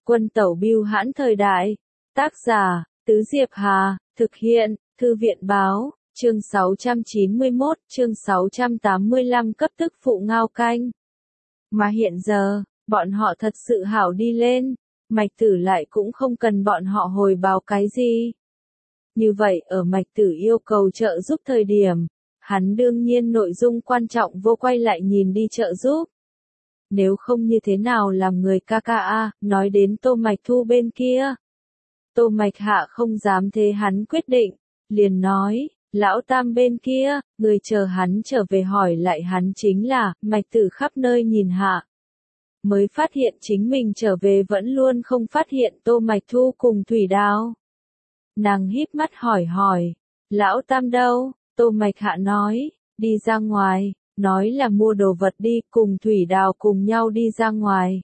Quân tẩu bưu hãn thời đại. Tác giả, Tứ Diệp Hà, thực hiện, Thư viện báo, chương 691, chương 685 cấp tức phụ ngao canh. Mà hiện giờ, bọn họ thật sự hảo đi lên, Mạch Tử lại cũng không cần bọn họ hồi báo cái gì. Như vậy ở Mạch Tử yêu cầu trợ giúp thời điểm, hắn đương nhiên nội dung quan trọng vô quay lại nhìn đi trợ giúp. Nếu không như thế nào làm người KKA, nói đến Tô Mạch Thu bên kia. Tô Mạch Hạ không dám thế hắn quyết định, liền nói, lão tam bên kia, người chờ hắn trở về hỏi lại hắn chính là, Mạch Tử khắp nơi nhìn hạ. Mới phát hiện chính mình trở về vẫn luôn không phát hiện Tô Mạch Thu cùng Thủy Đào. Nàng híp mắt hỏi, lão tam đâu? Tô Mạch Hạ nói, đi ra ngoài, nói là mua đồ vật đi, cùng Thủy Đào cùng nhau đi ra ngoài.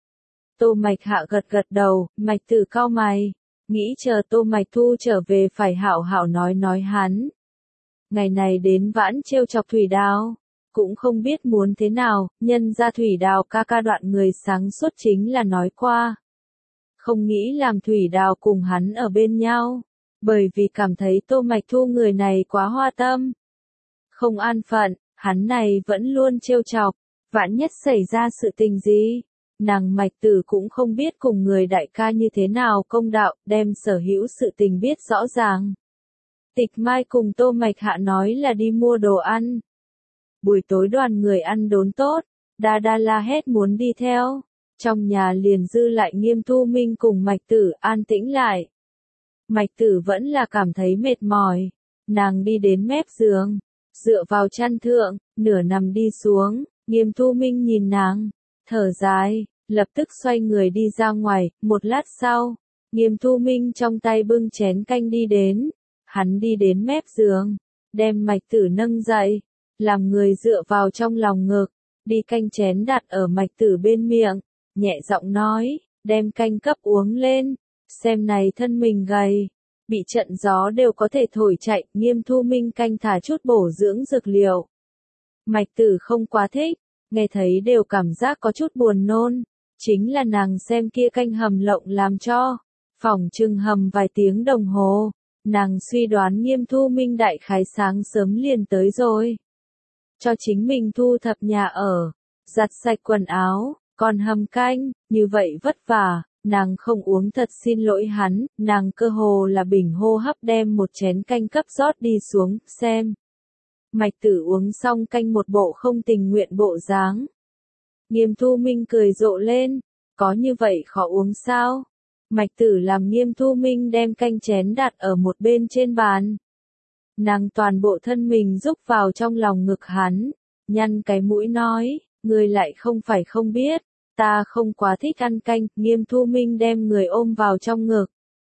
Tô Mạch Hạ gật đầu, Mạch Tử cau mày, nghĩ chờ Tô Mạch Thu trở về phải hảo hảo nói hắn. Ngày này đến vãn trêu chọc Thủy Đào, cũng không biết muốn thế nào, nhân ra Thủy Đào ca đoạn người sáng suốt chính là nói qua. Không nghĩ làm Thủy Đào cùng hắn ở bên nhau, bởi vì cảm thấy Tô Mạch Thu người này quá hoa tâm. Không an phận, hắn này vẫn luôn trêu chọc, vạn nhất xảy ra sự tình gì. Nàng Mạch Tử cũng không biết cùng người đại ca như thế nào công đạo, đem sở hữu sự tình biết rõ ràng. Tịch Mai cùng Tô Mạch Hạ nói là đi mua đồ ăn. Buổi tối đoàn người ăn đốn tốt, Đa la hét muốn đi theo. Trong nhà liền dư lại Nghiêm Thu Minh cùng Mạch Tử an tĩnh lại. Mạch Tử vẫn là cảm thấy mệt mỏi. Nàng đi đến mép giường, dựa vào chăn thượng, nửa nằm đi xuống. Nghiêm Thu Minh nhìn nàng, thở dài, lập tức xoay người đi ra ngoài. Một lát sau, Nghiêm Thu Minh trong tay bưng chén canh đi đến. Hắn đi đến mép giường, đem Mạch Tử nâng dậy, làm người dựa vào trong lòng ngực, đi canh chén đặt ở Mạch Tử bên miệng, nhẹ giọng nói, đem canh cấp uống lên, xem này thân mình gầy, bị trận gió đều có thể thổi chạy. Nghiêm Thu Minh canh thả chút bổ dưỡng dược liệu. Mạch Tử không quá thích, nghe thấy đều cảm giác có chút buồn nôn, chính là nàng xem kia canh hầm lộng làm cho, phỏng chừng hầm vài tiếng đồng hồ. Nàng suy đoán Nghiêm Thu Minh đại khái sáng sớm liền tới rồi. Cho chính mình thu thập nhà ở, giặt sạch quần áo, còn hầm canh, như vậy vất vả, nàng không uống thật xin lỗi hắn, nàng cơ hồ là bình hô hấp đem một chén canh cấp rót đi xuống, xem. Mạch Tử uống xong canh một bộ không tình nguyện bộ dáng. Nghiêm Thu Minh cười rộ lên, có như vậy khó uống sao? Mạch Tử làm Nghiêm Thu Minh đem canh chén đặt ở một bên trên bàn. Nàng toàn bộ thân mình rúc vào trong lòng ngực hắn, nhăn cái mũi nói, người lại không phải không biết, ta không quá thích ăn canh. Nghiêm Thu Minh đem người ôm vào trong ngực.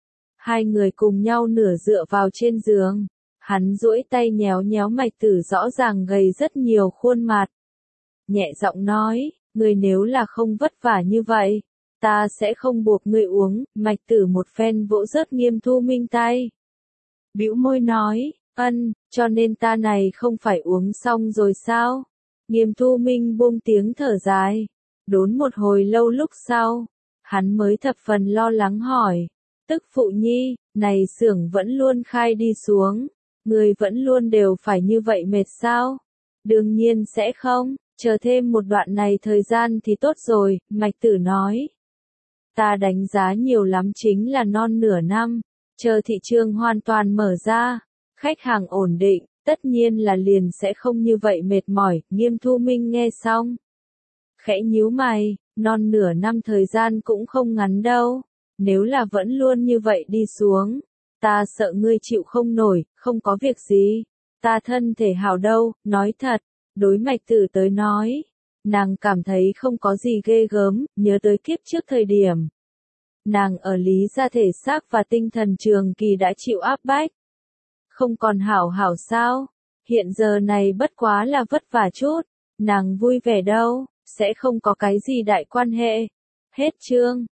Hai người cùng nhau nửa dựa vào trên giường, hắn duỗi tay nhéo nhéo Mạch Tử rõ ràng gầy rất nhiều khuôn mặt. Nhẹ giọng nói, người nếu là không vất vả như vậy, ta sẽ không buộc ngươi uống. Mạch Tử một phen vỗ rớt Nghiêm Thu Minh tay. Bĩu môi nói, cho nên ta này không phải uống xong rồi sao? Nghiêm Thu Minh buông tiếng thở dài. Đốn một hồi lâu lúc sau, hắn mới thập phần lo lắng hỏi, tức phụ nhi, này xưởng vẫn luôn khai đi xuống, người vẫn luôn đều phải như vậy mệt sao? Đương nhiên sẽ không, chờ thêm một đoạn này thời gian thì tốt rồi. Mạch Tử nói. Ta đánh giá nhiều lắm chính là non nửa năm, chờ thị trường hoàn toàn mở ra, khách hàng ổn định, tất nhiên là liền sẽ không như vậy mệt mỏi. Nghiêm Thu Minh nghe xong, khẽ nhíu mày, non nửa năm thời gian cũng không ngắn đâu, nếu là vẫn luôn như vậy đi xuống, ta sợ ngươi chịu không nổi. Không có việc gì, ta thân thể hảo đâu. Nói thật, đối Mạch Tử tới nói, nàng cảm thấy không có gì ghê gớm, nhớ tới kiếp trước thời điểm. Nàng ở Lý gia thể xác và tinh thần trường kỳ đã chịu áp bách. Không còn hảo hảo sao, hiện giờ này bất quá là vất vả chút, nàng vui vẻ đâu, sẽ không có cái gì đại quan hệ. Hết chương.